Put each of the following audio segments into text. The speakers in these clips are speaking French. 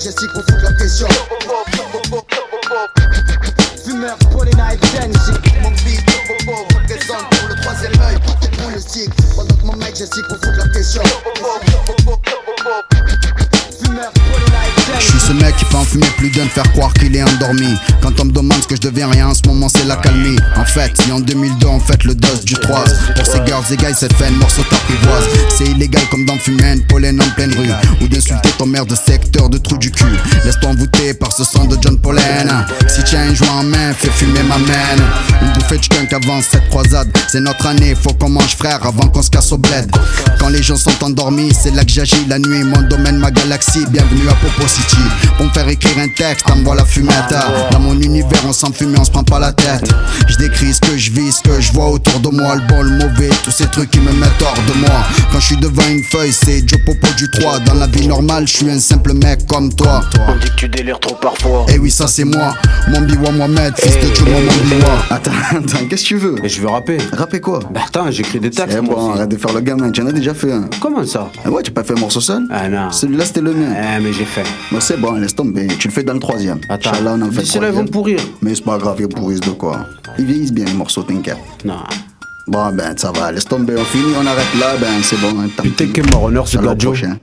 Majestic pour foutre la pression. Fumeur, Paulina et Genji. Mon beat, présente pour le troisième œil. Pour le stick, pendant que mon Majestic pour foutre la pression. Fumeur, Paulina et Genji. Je suis ce mec qui peut en fumer plus d'un, faire croire qu'il est endormi. Quand on me demande ce que je deviens, rien en ce moment c'est la calmie. En fait, si en 2002 on fait le dos du 3 pour ces girls et guys, cette fin de morceau t'apprivoise. C'est illégal comme dans fumer une pollen en pleine rue, ou d'insulter ton maire de secteur de trou du cul. Laisse-toi envoûter par ce son de John Pollen. Si tu as un joint en main, fais fumer ma main. Une bouffée de skunk avant cette croisade. C'est notre année, faut qu'on mange frère avant qu'on se casse au bled. Quand les gens sont endormis, c'est là que j'agis la nuit. Mon domaine, ma galaxie, bienvenue à Popo City. Pour me faire écrire un texte, envoie la fumette. Dans mon univers, on s'en fume et on se prend pas la tête. Je décris ce que je vis, ce que je vois autour de moi. Le bon, le mauvais, tous ces trucs qui me mettent hors de moi. Quand je suis devant une feuille, c'est Joe Popo du 3. Dans la vie normale, je suis un simple mec comme toi. On dit que tu délires trop parfois. Eh oui, ça c'est moi, mon biwa Mohamed, fils de Joe, mon biwa. Attends, qu'est-ce que tu veux? Et je veux rapper. Rapper quoi? Bah attends, j'écris des textes. Eh moi bon, aussi. arrête de faire le gamin, tu en as déjà fait un. Comment ça? Ah ouais, tu as pas fait un morceau seul? Ah non. Celui-là c'était le mien. Eh mais j'ai fait. Bon, c'est bon, laisse tomber, tu le fais dans le troisième. Attends, Inch'Allah, on en fait le d'ici là ils vont troisième. pourrir. Mais c'est pas grave, ils pourrissent de quoi. Ils vieillissent bien les morceaux, t'inquiète. Non. Bon ben ça va, laisse tomber, on finit, on arrête là, ben c'est bon. Hein, tant Putain pis. que mort honneur ce À l'an gars Joe. prochain.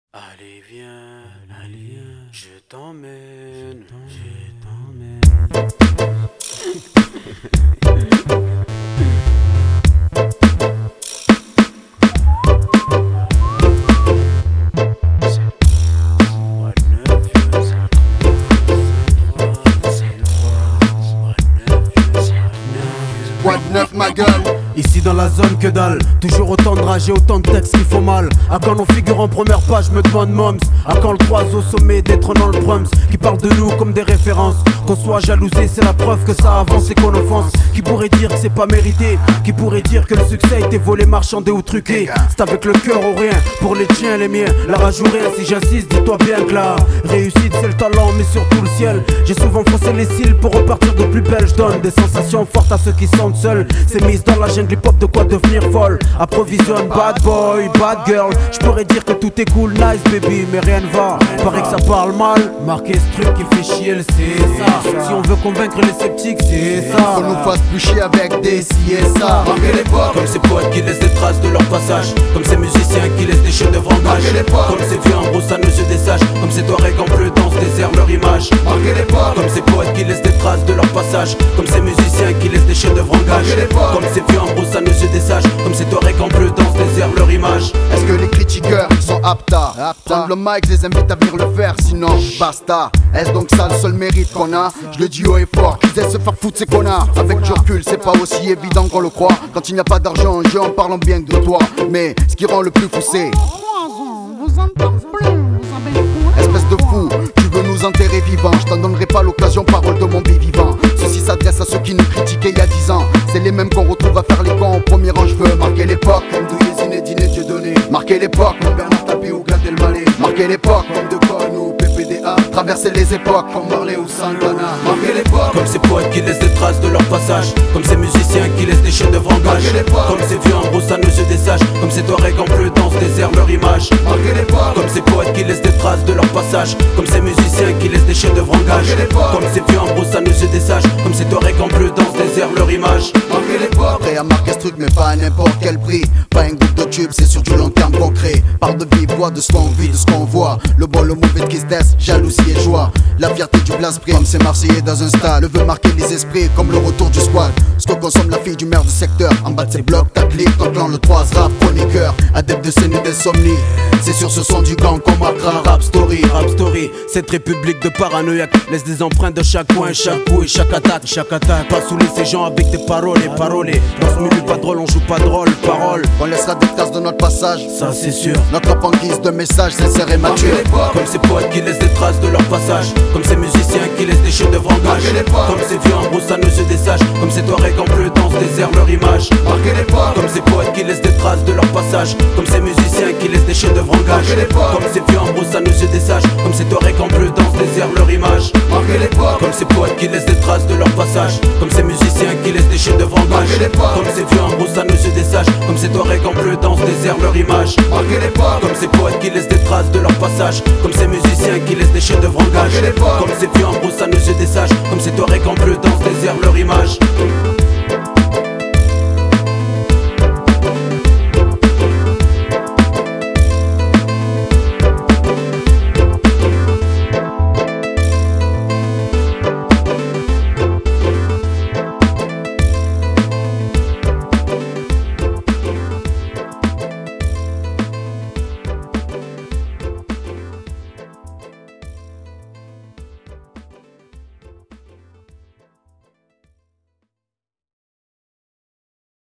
Allez viens, je t'emmène. What neuf ma gueule. Ici dans la zone que dalle, toujours autant de rage et autant de textes qui font mal. À quand nos figures en première page, me demande Moms. À quand le 3 au sommet détrônant le Prums, qui parle de nous comme des références. Qu'on soit jalousé, c'est la preuve que ça avance et qu'on offense. Qui pourrait dire que c'est pas mérité, qui pourrait dire que le succès a été volé, marchandé ou truqué. C'est avec le cœur ou rien, pour les tiens, les miens. La rage ou rien, si j'insiste, dis-toi bien que la réussite c'est le talent, mais surtout le ciel. J'ai souvent froissé les cils pour repartir de plus belle. Je donne des sensations fortes à ceux qui sentent seuls. C'est mise dans la jungle hip-hop de quoi devenir folle. Approvisionne bad boy, bad girl. Je pourrais dire que tout est cool, nice baby, mais rien ne va. Paraît que ça parle mal. Marquer ce truc qui fait chier, c'est ça. Si on veut convaincre les sceptiques, c'est ça. Qu'on nous fasse plus chier avec des si et ça. Marquer l'époque. Comme ces poètes qui laissent des traces de leur passage. Comme ces musiciens qui laissent des chefs-d'œuvre en gage. Comme ces vieux en brousse à nos yeux des sages. Comme ces Touaregs en bleu dans ce désert leur image. Marquer l'époque. Comme ces poètes qui laissent des traces de leur passage. Comme ces musiciens qui laissent des chefs-d'œuvre en gage. Comme ces vieux en brousse à nos yeux des sages. Comme ces Touaregs en bleu dans ce désert leur image. Est-ce que les critiqueurs sont aptes à prendre le mic, je les invite à venir le faire, sinon basta. Est-ce donc ça le seul mérite qu'on a? Je le dis haut et fort, qu'ils aient se faire foutre ces connards. Avec du recul, c'est pas aussi évident qu'on le croit. Quand il n'y a pas d'argent en jeu, en parlant bien de toi. Mais ce qui rend le plus fou, c'est espèce de fou, tu veux nous enterrer vivants. Je t'en donnerai pas l'occasion, parole de mon vivant. Ceci s'adresse à ceux qui nous critiquaient il y a 10 ans. C'est les mêmes qu'on retrouve à faire les cons au premier rang. Je veux marquer l'époque, comme Douillet, Zinedine et Dieudonné. Marquer l'époque, comme Bernard Tapie ou Gad Elmaleh. Marquer l'époque, comme De Gaulle ou PPDA. Traverser les époques, comme Marley ou Santana. Marquer l'époque, comme ces poètes qui laissent des traces de leur passage. Comme ces musiciens qui laissent des chefs-d'œuvre en gage. Comme ces vieux en brousse à nos yeux des sages. Comme ces Touaregs en bleu dans ce désert leur image. marquer l'époque, Comme ces poètes qui laissent des traces de leur passage. Comme ces musiciens qui laissent des chefs-d'œuvre en gage. Comme ces vieux en brousse à nos yeux des sages. Comme ces Touaregs en bleu dans ce désert leur image. marquer l'époque. Prêt à marquer ce truc mais pas à n'importe quel prix. Pas un groupe de tubes, c'est sur du long terme concret. Parle de vive voix, de ce qu'on vit, de ce qu'on voit. Le bon, le mauvais, tristesse, jalousie et joie. La fierté du blast prime, c'est Marseillais dans un stade. Le veut marquer les esprits comme le retour du squad. Ce que consomme la fille du maire de secteur. En bas de ses blocs, ta clique, ton clan, le 3 rap, chroniqueur. Adepte de scène et d'insomnie. C'est sur ce son du gang qu'on marquera rap story. Rap story, cette république de paranoïaques laisse des empreintes de chaque coin, chaque coup et chaque attaque. Pas saouler ces gens avec des paroles et paroles. Dans ce milieu pas drôle, on joue pas de rôle, parole. On laissera des traces de notre passage. Ça c'est sûr. Notre rap en guise de message sincère et mature. Comme ces poètes qui laissent des traces de leur passage. Comme ces musiciens qui laissent des chefs-d'œuvre en gage. Comme ces vieux en brousse à nos yeux des sages. Comme ces Touaregs en bleu dans ce désert leur image. Marquer l'époque, Comme ces poètes qui laissent des traces de leur passage. Comme ces musiciens qui laissent des chefs-d'œuvre en gage. Comme ces vieux en brousse à nos yeux des sages. Comme ces Touaregs en bleu dans ce désert leur image. marquer l'époque, Comme ces poètes qui laissent des traces de leur passage. Comme ces musiciens qui laissent des chefs-d'œuvre en gage. Comme ces vieux en brousse à nos yeux des sages. Comme ces Touaregs en bleu dans ce désert leur image. marquer l'époque, Comme ces poètes qui laissent des traces de leur passage. Comme ces musiciens qui laissent des chefs-d'œuvre en gage. Comme ces vieux en brousse à nos yeux des sages. Comme ces Touaregs en bleu dans ce désert leur image.